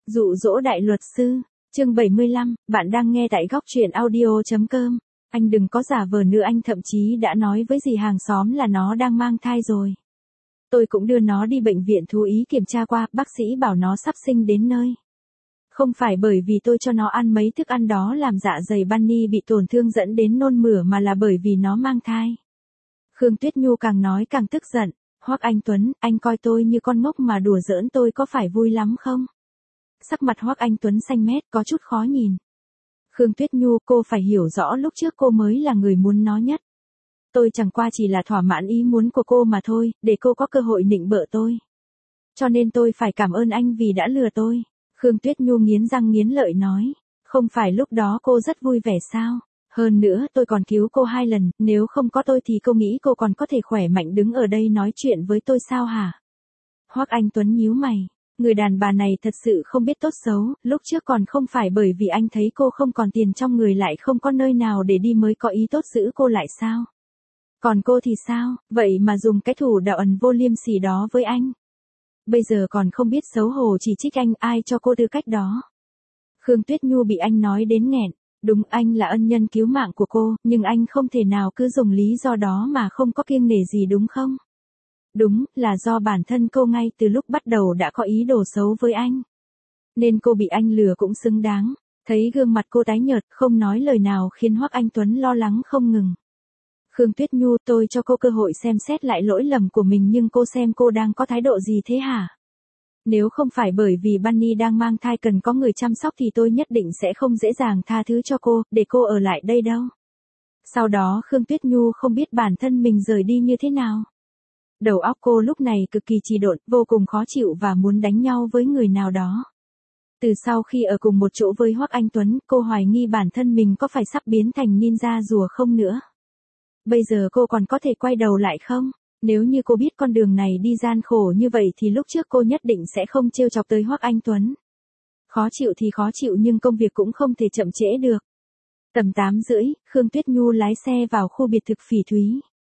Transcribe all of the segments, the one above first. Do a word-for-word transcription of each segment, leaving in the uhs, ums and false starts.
Dụ dỗ đại luật sư, chương bảy mươi lăm, bạn đang nghe tại góc truyện audio.com. Anh đừng có giả vờ nữa, anh thậm chí đã nói với dì hàng xóm là nó đang mang thai rồi. Tôi cũng đưa nó đi bệnh viện thú y kiểm tra qua, bác sĩ bảo nó sắp sinh đến nơi. Không phải bởi vì tôi cho nó ăn mấy thức ăn đó làm dạ dày Bunny bị tổn thương dẫn đến nôn mửa mà là bởi vì nó mang thai. Khương Tuyết Nhu càng nói càng tức giận. Hoắc Anh Tuấn, anh coi tôi như con ngốc mà đùa giỡn tôi có phải vui lắm không? Sắc mặt Hoắc Anh Tuấn xanh mét, có chút khó nhìn. Khương Tuyết Nhu, cô phải hiểu rõ lúc trước cô mới là người muốn nó nhất. Tôi chẳng qua chỉ là thỏa mãn ý muốn của cô mà thôi, để cô có cơ hội nịnh bợ tôi. Cho nên tôi phải cảm ơn anh vì đã lừa tôi. Khương Tuyết Nhu nghiến răng nghiến lợi nói. Không phải lúc đó cô rất vui vẻ sao? Hơn nữa tôi còn cứu cô hai lần, nếu không có tôi thì cô nghĩ cô còn có thể khỏe mạnh đứng ở đây nói chuyện với tôi sao hả? Hoắc Anh Tuấn nhíu mày. Người đàn bà này thật sự không biết tốt xấu, lúc trước còn không phải bởi vì anh thấy cô không còn tiền trong người lại không có nơi nào để đi mới có ý tốt giữ cô lại sao? Còn cô thì sao, vậy mà dùng cái thủ đạo ẩn vô liêm sỉ đó với anh. Bây giờ còn không biết xấu hổ chỉ trích anh, ai cho cô tư cách đó? Khương Tuyết Nhu bị anh nói đến nghẹn. Đúng, anh là ân nhân cứu mạng của cô, nhưng anh không thể nào cứ dùng lý do đó mà không có kiêng nể gì đúng không? Đúng, là do bản thân cô ngay từ lúc bắt đầu đã có ý đồ xấu với anh. Nên cô bị anh lừa cũng xứng đáng. Thấy gương mặt cô tái nhợt, không nói lời nào khiến Hoắc Anh Tuấn lo lắng không ngừng. Khương Tuyết Nhu, tôi cho cô cơ hội xem xét lại lỗi lầm của mình nhưng cô xem cô đang có thái độ gì thế hả? Nếu không phải bởi vì Bunny đang mang thai cần có người chăm sóc thì tôi nhất định sẽ không dễ dàng tha thứ cho cô, để cô ở lại đây đâu. Sau đó Khương Tuyết Nhu không biết bản thân mình rời đi như thế nào. Đầu óc cô lúc này cực kỳ trì độn, vô cùng khó chịu và muốn đánh nhau với người nào đó. Từ sau khi ở cùng một chỗ với Hoắc Anh Tuấn, cô hoài nghi bản thân mình có phải sắp biến thành ninja rùa không nữa. Bây giờ cô còn có thể quay đầu lại không? Nếu như cô biết con đường này đi gian khổ như vậy thì lúc trước cô nhất định sẽ không trêu chọc tới Hoắc Anh Tuấn. Khó chịu thì khó chịu nhưng công việc cũng không thể chậm trễ được. Tầm tám rưỡi, Khương Tuyết Nhu lái xe vào khu biệt thự Phỉ Thúy.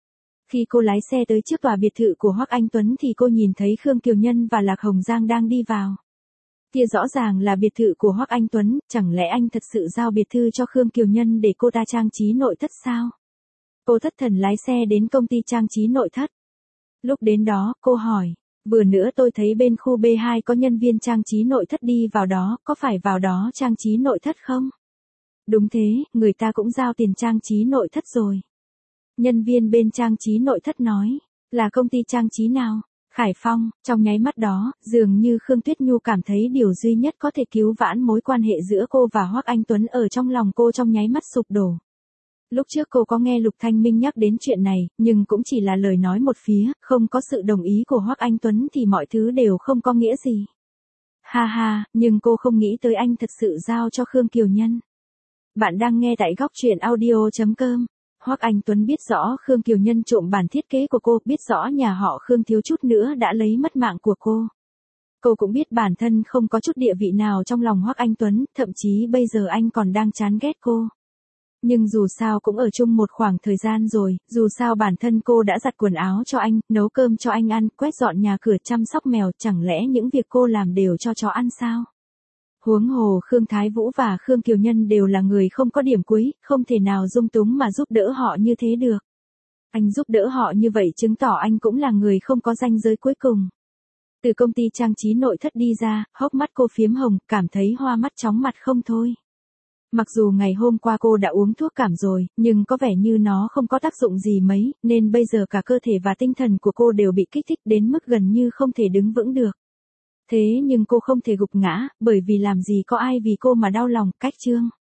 Khi cô lái xe tới trước tòa biệt thự của Hoắc Anh Tuấn thì cô nhìn thấy Khương Kiều Nhân và Lạc Hồng Giang đang đi vào. Kia rõ ràng là biệt thự của Hoắc Anh Tuấn, chẳng lẽ anh thật sự giao biệt thự cho Khương Kiều Nhân để cô ta trang trí nội thất sao? Cô thất thần lái xe đến công ty trang trí nội thất. Lúc đến đó, cô hỏi, vừa nữa tôi thấy bên khu B hai có nhân viên trang trí nội thất đi vào đó, có phải vào đó trang trí nội thất không? Đúng thế, người ta cũng giao tiền trang trí nội thất rồi. Nhân viên bên trang trí nội thất nói, là công ty trang trí nào? Khải Phong. Trong nháy mắt đó, dường như Khương Tuyết Nhu cảm thấy điều duy nhất có thể cứu vãn mối quan hệ giữa cô và Hoắc Anh Tuấn ở trong lòng cô trong nháy mắt sụp đổ. Lúc trước cô có nghe Lục Thanh Minh nhắc đến chuyện này, nhưng cũng chỉ là lời nói một phía, không có sự đồng ý của Hoắc Anh Tuấn thì mọi thứ đều không có nghĩa gì. Ha ha, nhưng cô không nghĩ tới anh thật sự giao cho Khương Kiều Nhân. Bạn đang nghe tại góc truyện audio.com. Hoắc Anh Tuấn biết rõ Khương Kiều Nhân trộm bản thiết kế của cô, biết rõ nhà họ Khương thiếu chút nữa đã lấy mất mạng của cô. Cô cũng biết bản thân không có chút địa vị nào trong lòng Hoắc Anh Tuấn, thậm chí bây giờ anh còn đang chán ghét cô. Nhưng dù sao cũng ở chung một khoảng thời gian rồi, dù sao bản thân cô đã giặt quần áo cho anh, nấu cơm cho anh ăn, quét dọn nhà cửa, chăm sóc mèo, chẳng lẽ những việc cô làm đều cho chó ăn sao? Huống hồ Khương Thái Vũ và Khương Kiều Nhân đều là người không có điểm cuối, không thể nào dung túng mà giúp đỡ họ như thế được. Anh giúp đỡ họ như vậy chứng tỏ anh cũng là người không có ranh giới cuối cùng. Từ công ty trang trí nội thất đi ra, hốc mắt cô phiếm hồng, cảm thấy hoa mắt chóng mặt không thôi. Mặc dù ngày hôm qua cô đã uống thuốc cảm rồi, nhưng có vẻ như nó không có tác dụng gì mấy, nên bây giờ cả cơ thể và tinh thần của cô đều bị kích thích đến mức gần như không thể đứng vững được. Thế nhưng cô không thể gục ngã, bởi vì làm gì có ai vì cô mà đau lòng, cách chương.